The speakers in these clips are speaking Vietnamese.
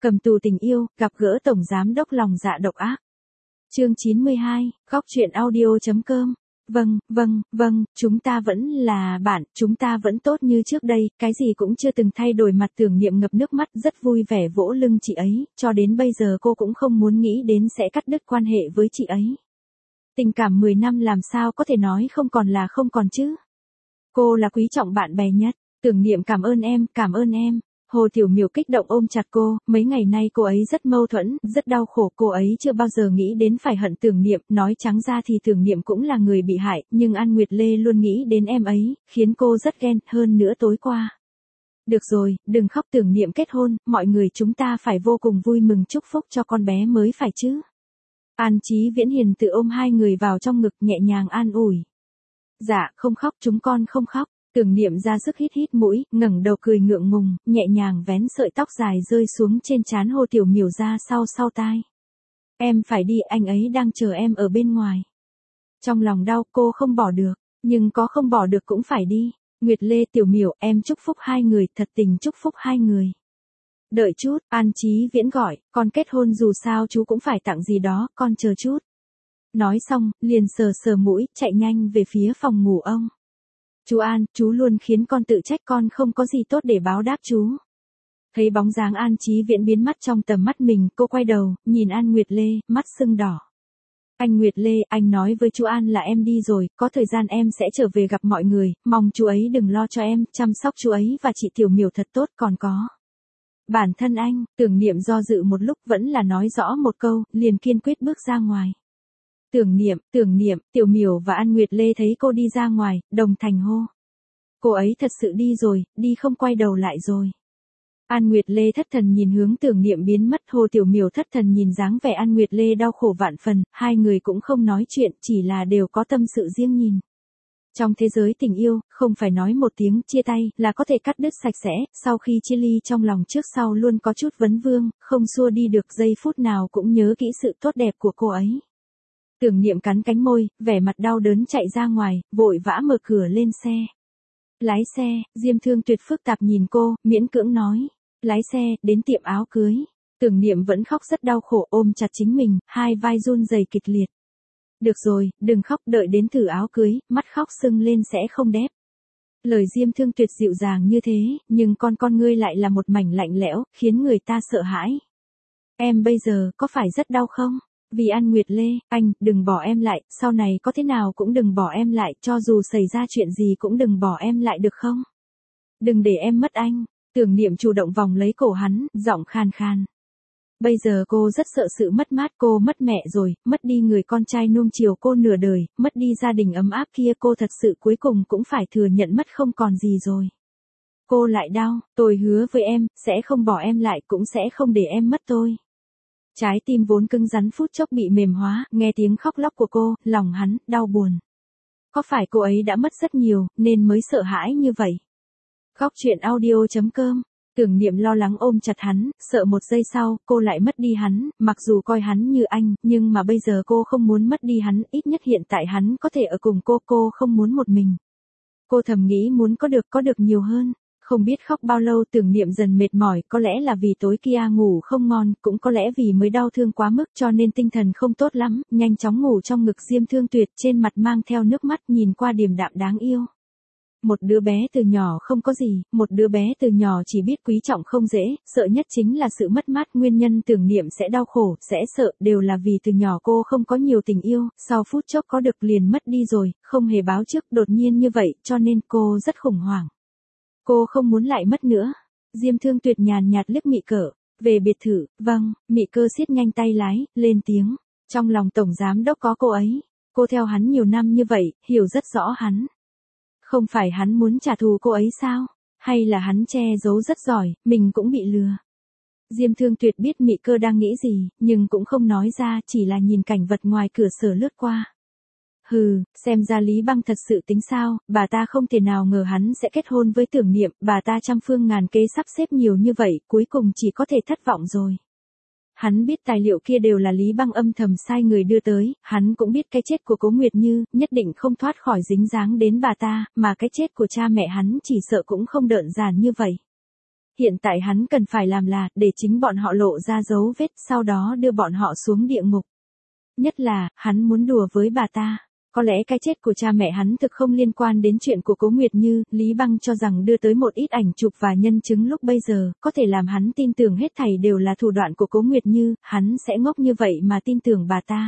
Cầm tù tình yêu, gặp gỡ tổng giám đốc lòng dạ độc ác. Chương 92, góc truyện audio.com. Vâng, chúng ta vẫn là bạn, chúng ta vẫn tốt như trước đây, cái gì cũng chưa từng thay đổi. Mặt Tưởng Niệm ngập nước mắt, rất vui vẻ vỗ lưng chị ấy, cho đến bây giờ cô cũng không muốn nghĩ đến sẽ cắt đứt quan hệ với chị ấy. Tình cảm 10 năm làm sao có thể nói không còn là không còn chứ. Cô là quý trọng bạn bè nhất. Tưởng Niệm cảm ơn em. Hồ Tiểu Miểu kích động ôm chặt cô, mấy ngày nay cô ấy rất mâu thuẫn, rất đau khổ, cô ấy chưa bao giờ nghĩ đến phải hận Tưởng Niệm, nói trắng ra thì Tưởng Niệm cũng là người bị hại, nhưng An Nguyệt Lê luôn nghĩ đến em ấy, khiến cô rất ghen, hơn nữa tối qua. Được rồi, đừng khóc, Tưởng Niệm kết hôn, mọi người chúng ta phải vô cùng vui mừng chúc phúc cho con bé mới phải chứ. An Chí Viễn hiền tự ôm hai người vào trong ngực nhẹ nhàng an ủi. Dạ, không khóc, chúng con không khóc. Tưởng Niệm ra sức hít mũi, ngẩng đầu cười ngượng ngùng, nhẹ nhàng vén sợi tóc dài rơi xuống trên trán Hồ Tiểu Miểu ra sau tai. Em phải đi, anh ấy đang chờ em ở bên ngoài. Trong lòng đau, cô không bỏ được, nhưng có không bỏ được cũng phải đi. Nguyệt Lê, Tiểu Miểu, em chúc phúc hai người, thật tình chúc phúc hai người. Đợi chút, An Chí Viễn gọi, con kết hôn dù sao chú cũng phải tặng gì đó, con chờ chút. Nói xong, liền sờ mũi, chạy nhanh về phía phòng ngủ ông. Chú An, chú luôn khiến con tự trách, con không có gì tốt để báo đáp chú. Thấy bóng dáng An Chí Viễn biến mất trong tầm mắt mình, cô quay đầu, nhìn An Nguyệt Lê, mắt sưng đỏ. Anh Nguyệt Lê, anh nói với chú An là em đi rồi, có thời gian em sẽ trở về gặp mọi người, mong chú ấy đừng lo cho em, chăm sóc chú ấy và chị Tiểu Miểu thật tốt, còn có. Bản thân anh, Tưởng Niệm do dự một lúc vẫn là nói rõ một câu, liền kiên quyết bước ra ngoài. Tưởng Niệm, Tiểu Miểu và An Nguyệt Lê thấy cô đi ra ngoài, đồng thanh hô. Cô ấy thật sự đi rồi, đi không quay đầu lại rồi. An Nguyệt Lê thất thần nhìn hướng Tưởng Niệm biến mất, Hồ Tiểu Miểu thất thần nhìn dáng vẻ An Nguyệt Lê đau khổ vạn phần, hai người cũng không nói chuyện, chỉ là đều có tâm sự riêng nhìn. Trong thế giới tình yêu, không phải nói một tiếng chia tay là có thể cắt đứt sạch sẽ, sau khi chia ly trong lòng trước sau luôn có chút vấn vương, không xua đi được, giây phút nào cũng nhớ kỹ sự tốt đẹp của cô ấy. Tưởng Niệm cắn cánh môi, vẻ mặt đau đớn chạy ra ngoài, vội vã mở cửa lên xe. Lái xe, Diêm Thương Tuyệt phức tạp nhìn cô, miễn cưỡng nói. Lái xe, đến tiệm áo cưới. Tưởng Niệm vẫn khóc rất đau khổ, ôm chặt chính mình, hai vai run rẩy kịch liệt. Được rồi, đừng khóc, đợi đến thử áo cưới, mắt khóc sưng lên sẽ không đẹp. Lời Diêm Thương Tuyệt dịu dàng như thế, nhưng con ngươi lại là một mảnh lạnh lẽo, khiến người ta sợ hãi. Em bây giờ, có phải rất đau không? Vì An Nguyệt Lê, anh, đừng bỏ em lại, sau này có thế nào cũng đừng bỏ em lại, cho dù xảy ra chuyện gì cũng đừng bỏ em lại được không? Đừng để em mất anh. Tưởng Niệm chủ động vòng lấy cổ hắn, giọng khan khan. Bây giờ cô rất sợ sự mất mát, cô mất mẹ rồi, mất đi người con trai nuông chiều cô nửa đời, mất đi gia đình ấm áp kia, cô thật sự cuối cùng cũng phải thừa nhận mất không còn gì rồi. Cô lại đau, tôi hứa với em, sẽ không bỏ em lại, cũng sẽ không để em mất tôi. Trái tim vốn cứng rắn phút chốc bị mềm hóa, nghe tiếng khóc lóc của cô, lòng hắn, đau buồn. Có phải cô ấy đã mất rất nhiều, nên mới sợ hãi như vậy? Góc truyện audio.com. Tưởng Niệm lo lắng ôm chặt hắn, sợ một giây sau, cô lại mất đi hắn, mặc dù coi hắn như anh, nhưng mà bây giờ cô không muốn mất đi hắn, ít nhất hiện tại hắn có thể ở cùng cô không muốn một mình. Cô thầm nghĩ muốn có được nhiều hơn. Không biết khóc bao lâu, Tưởng Niệm dần mệt mỏi, có lẽ là vì tối kia ngủ không ngon, cũng có lẽ vì mới đau thương quá mức cho nên tinh thần không tốt lắm, nhanh chóng ngủ trong ngực Diêm Thương Tuyệt, trên mặt mang theo nước mắt, nhìn qua điềm đạm đáng yêu. Một đứa bé từ nhỏ không có gì, một đứa bé từ nhỏ chỉ biết quý trọng không dễ, sợ nhất chính là sự mất mát, nguyên nhân Tưởng Niệm sẽ đau khổ, sẽ sợ, đều là vì từ nhỏ cô không có nhiều tình yêu, sau phút chốc có được liền mất đi rồi, không hề báo trước, đột nhiên như vậy, cho nên cô rất khủng hoảng. Cô không muốn lại mất nữa. Diêm Thương Tuyệt nhàn nhạt liếc Mị Cờ. Về biệt thự, vâng, Mị Cơ siết nhanh tay lái, lên tiếng. Trong lòng tổng giám đốc có cô ấy. Cô theo hắn nhiều năm như vậy, hiểu rất rõ hắn. Không phải hắn muốn trả thù cô ấy sao? Hay là hắn che giấu rất giỏi, mình cũng bị lừa. Diêm Thương Tuyệt biết Mị Cơ đang nghĩ gì, nhưng cũng không nói ra, chỉ là nhìn cảnh vật ngoài cửa sổ lướt qua. Hừ, xem ra Lý Băng thật sự tính sao, bà ta không thể nào ngờ hắn sẽ kết hôn với Tưởng Niệm, bà ta trăm phương ngàn kế sắp xếp nhiều như vậy, cuối cùng chỉ có thể thất vọng rồi. Hắn biết tài liệu kia đều là Lý Băng âm thầm sai người đưa tới, hắn cũng biết cái chết của Cố Nguyệt Như, nhất định không thoát khỏi dính dáng đến bà ta, mà cái chết của cha mẹ hắn chỉ sợ cũng không đơn giản như vậy. hiện tại hắn cần phải làm là, để chính bọn họ lộ ra dấu vết, sau đó đưa bọn họ xuống địa ngục. Nhất là, hắn muốn đùa với bà ta. Có lẽ cái chết của cha mẹ hắn thực không liên quan đến chuyện của Cố Nguyệt Như, Lý Băng cho rằng đưa tới một ít ảnh chụp và nhân chứng lúc bây giờ, có thể làm hắn tin tưởng hết thảy đều là thủ đoạn của Cố Nguyệt Như, hắn sẽ ngốc như vậy mà tin tưởng bà ta.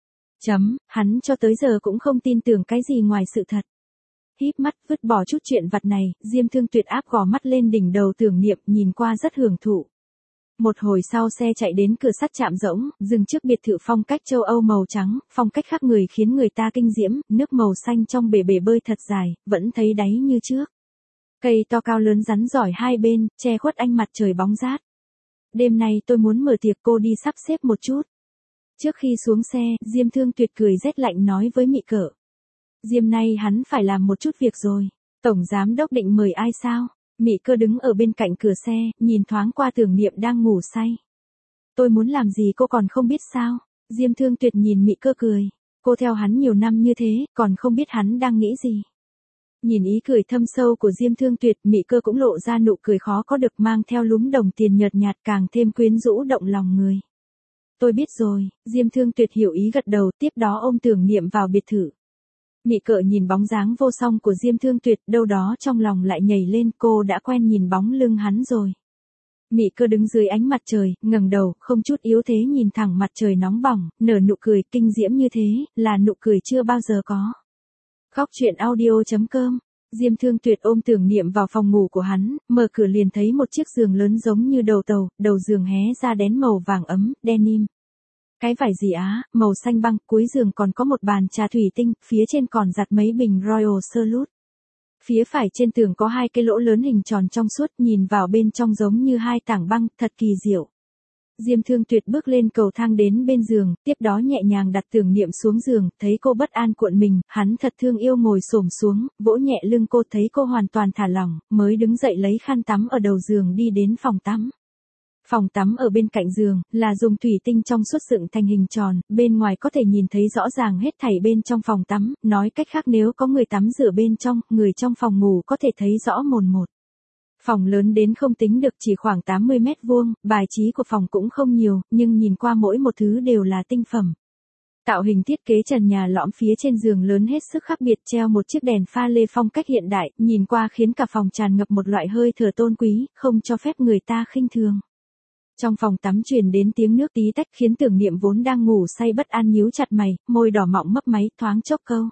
Hắn cho tới giờ cũng không tin tưởng cái gì ngoài sự thật. Híp mắt vứt bỏ chút chuyện vặt này, Diêm Thương Tuyệt áp gò mắt lên đỉnh đầu Tưởng Niệm, nhìn qua rất hưởng thụ. Một hồi sau xe chạy đến cửa sắt trạm rỗng, dừng trước biệt thự phong cách châu Âu màu trắng, phong cách khác người khiến người ta kinh diễm, nước màu xanh trong bể bơi thật dài, vẫn thấy đáy như trước. Cây to cao lớn rắn giỏi hai bên, che khuất ánh mặt trời bóng rát. Đêm nay tôi muốn mở tiệc, cô đi sắp xếp một chút. Trước khi xuống xe, Diêm Thương Tuyệt cười rét lạnh nói với Mị Cỡ. Diêm nay hắn phải làm một chút việc rồi. Tổng giám đốc định mời ai sao? Mị Cơ đứng ở bên cạnh cửa xe, nhìn thoáng qua Tưởng Niệm đang ngủ say. Tôi muốn làm gì cô còn không biết sao? Diêm Thương Tuyệt nhìn Mị Cơ cười. Cô theo hắn nhiều năm như thế, còn không biết hắn đang nghĩ gì. Nhìn ý cười thâm sâu của Diêm Thương Tuyệt, Mị Cơ cũng lộ ra nụ cười khó có được mang theo lúm đồng tiền nhợt nhạt càng thêm quyến rũ động lòng người. Tôi biết rồi, Diêm Thương Tuyệt hiểu ý gật đầu, tiếp đó ôm Tưởng Niệm vào biệt thự. Mị Cỡ nhìn bóng dáng vô song của Diêm Thương Tuyệt, đâu đó trong lòng lại nhảy lên, cô đã quen nhìn bóng lưng hắn rồi. Mị Cơ đứng dưới ánh mặt trời, ngẩng đầu, không chút yếu thế nhìn thẳng mặt trời nóng bỏng, nở nụ cười kinh diễm như thế, là nụ cười chưa bao giờ có. Góc truyện audio.com. Diêm Thương Tuyệt ôm Tưởng Niệm vào phòng ngủ của hắn, mở cửa liền thấy một chiếc giường lớn giống như đầu tàu, đầu giường hé ra đén màu vàng ấm, denim. Cái vải gì á, màu xanh băng, cuối giường còn có một bàn trà thủy tinh, phía trên còn đặt mấy bình Royal Salute. Phía phải trên tường có hai cái lỗ lớn hình tròn trong suốt, nhìn vào bên trong giống như hai tảng băng, thật kỳ diệu. Diêm Thương Tuyệt bước lên cầu thang đến bên giường, tiếp đó nhẹ nhàng đặt Tưởng Niệm xuống giường, thấy cô bất an cuộn mình, hắn thật thương yêu ngồi xổm xuống, vỗ nhẹ lưng cô, thấy cô hoàn toàn thả lỏng, mới đứng dậy lấy khăn tắm ở đầu giường đi đến phòng tắm. Phòng tắm ở bên cạnh giường, là dùng thủy tinh trong suốt dựng thành hình tròn, bên ngoài có thể nhìn thấy rõ ràng hết thảy bên trong phòng tắm, nói cách khác nếu có người tắm rửa bên trong, người trong phòng ngủ có thể thấy rõ mồn một. Phòng lớn đến không tính được, chỉ khoảng 80 mét vuông, bài trí của phòng cũng không nhiều, nhưng nhìn qua mỗi một thứ đều là tinh phẩm. Tạo hình thiết kế trần nhà lõm phía trên giường lớn hết sức khác biệt, treo một chiếc đèn pha lê phong cách hiện đại, nhìn qua khiến cả phòng tràn ngập một loại hơi thở tôn quý, không cho phép người ta khinh thường. Trong phòng tắm truyền đến tiếng nước tí tách khiến Tưởng Niệm vốn đang ngủ say bất an nhíu chặt mày, môi đỏ mọng mấp máy, thoáng chốc câu.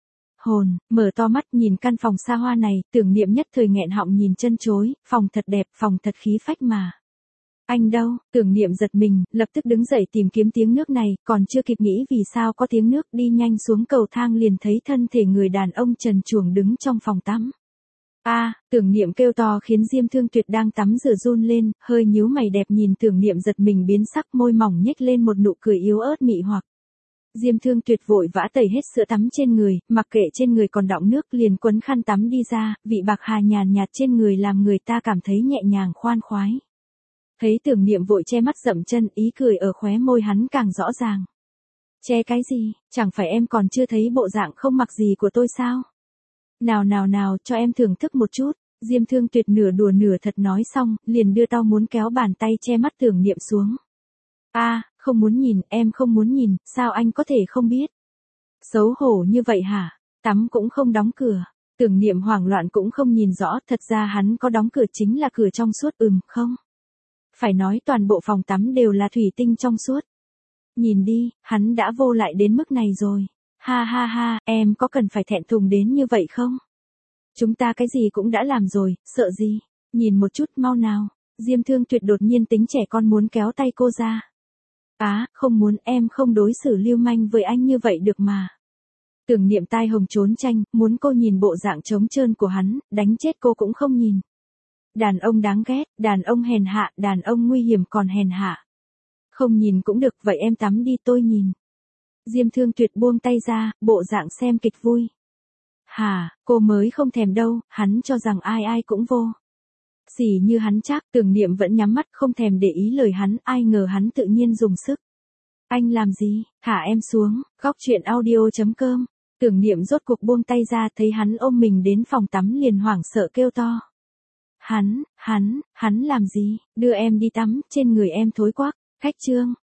Hồn, mở to mắt nhìn căn phòng xa hoa này, Tưởng Niệm nhất thời nghẹn họng nhìn chân chối, phòng thật đẹp, phòng thật khí phách mà. Anh đâu? Tưởng Niệm giật mình, lập tức đứng dậy tìm kiếm tiếng nước này, còn chưa kịp nghĩ vì sao có tiếng nước, đi nhanh xuống cầu thang liền thấy thân thể người đàn ông trần truồng đứng trong phòng tắm. Tưởng Niệm kêu to khiến Diêm Thương Tuyệt đang tắm rửa run lên, hơi nhíu mày đẹp nhìn Tưởng Niệm giật mình biến sắc, môi mỏng nhếch lên một nụ cười yếu ớt mị hoặc. Diêm Thương Tuyệt vội vã tẩy hết sữa tắm trên người, mặc kệ trên người còn đọng nước liền quấn khăn tắm đi ra, vị bạc hà nhàn nhạt trên người làm người ta cảm thấy nhẹ nhàng khoan khoái. Thấy Tưởng Niệm vội che mắt dậm chân, ý cười ở khóe môi hắn càng rõ ràng. Che cái gì, chẳng phải em còn chưa thấy bộ dạng không mặc gì của tôi sao? Nào, cho em thưởng thức một chút. Diêm Thương Tuyệt nửa đùa nửa thật nói xong, liền đưa tao muốn kéo bàn tay che mắt Tưởng Niệm xuống. Không muốn nhìn, em không muốn nhìn, sao anh có thể không biết? Xấu hổ như vậy hả? Tắm cũng không đóng cửa. Tưởng Niệm hoảng loạn cũng không nhìn rõ, thật ra hắn có đóng cửa chính là cửa trong suốt, không. Phải nói toàn bộ phòng tắm đều là thủy tinh trong suốt. Nhìn đi, hắn đã vô lại đến mức này rồi. Ha, em có cần phải thẹn thùng đến như vậy không? Chúng ta cái gì cũng đã làm rồi, sợ gì? Nhìn một chút mau nào. Diêm Thương Tuyệt đột nhiên tính trẻ con muốn kéo tay cô ra. Không muốn, em không đối xử lưu manh với anh như vậy được mà. Tưởng Niệm tai hồng trốn tranh, muốn cô nhìn bộ dạng trống trơn của hắn, đánh chết cô cũng không nhìn. Đàn ông đáng ghét, đàn ông hèn hạ, đàn ông nguy hiểm còn hèn hạ. Không nhìn cũng được, vậy em tắm đi tôi nhìn. Diêm Thương Tuyệt buông tay ra, bộ dạng xem kịch vui. Cô mới không thèm đâu, hắn cho rằng ai cũng vô. Xỉ như hắn chắc, Tưởng Niệm vẫn nhắm mắt không thèm để ý lời hắn, ai ngờ hắn tự nhiên dùng sức. Anh làm gì, thả em xuống, góc truyện audio.com. Tưởng Niệm rốt cuộc buông tay ra thấy hắn ôm mình đến phòng tắm liền hoảng sợ kêu to. Hắn làm gì, đưa em đi tắm, trên người em thối quắc, khách trương.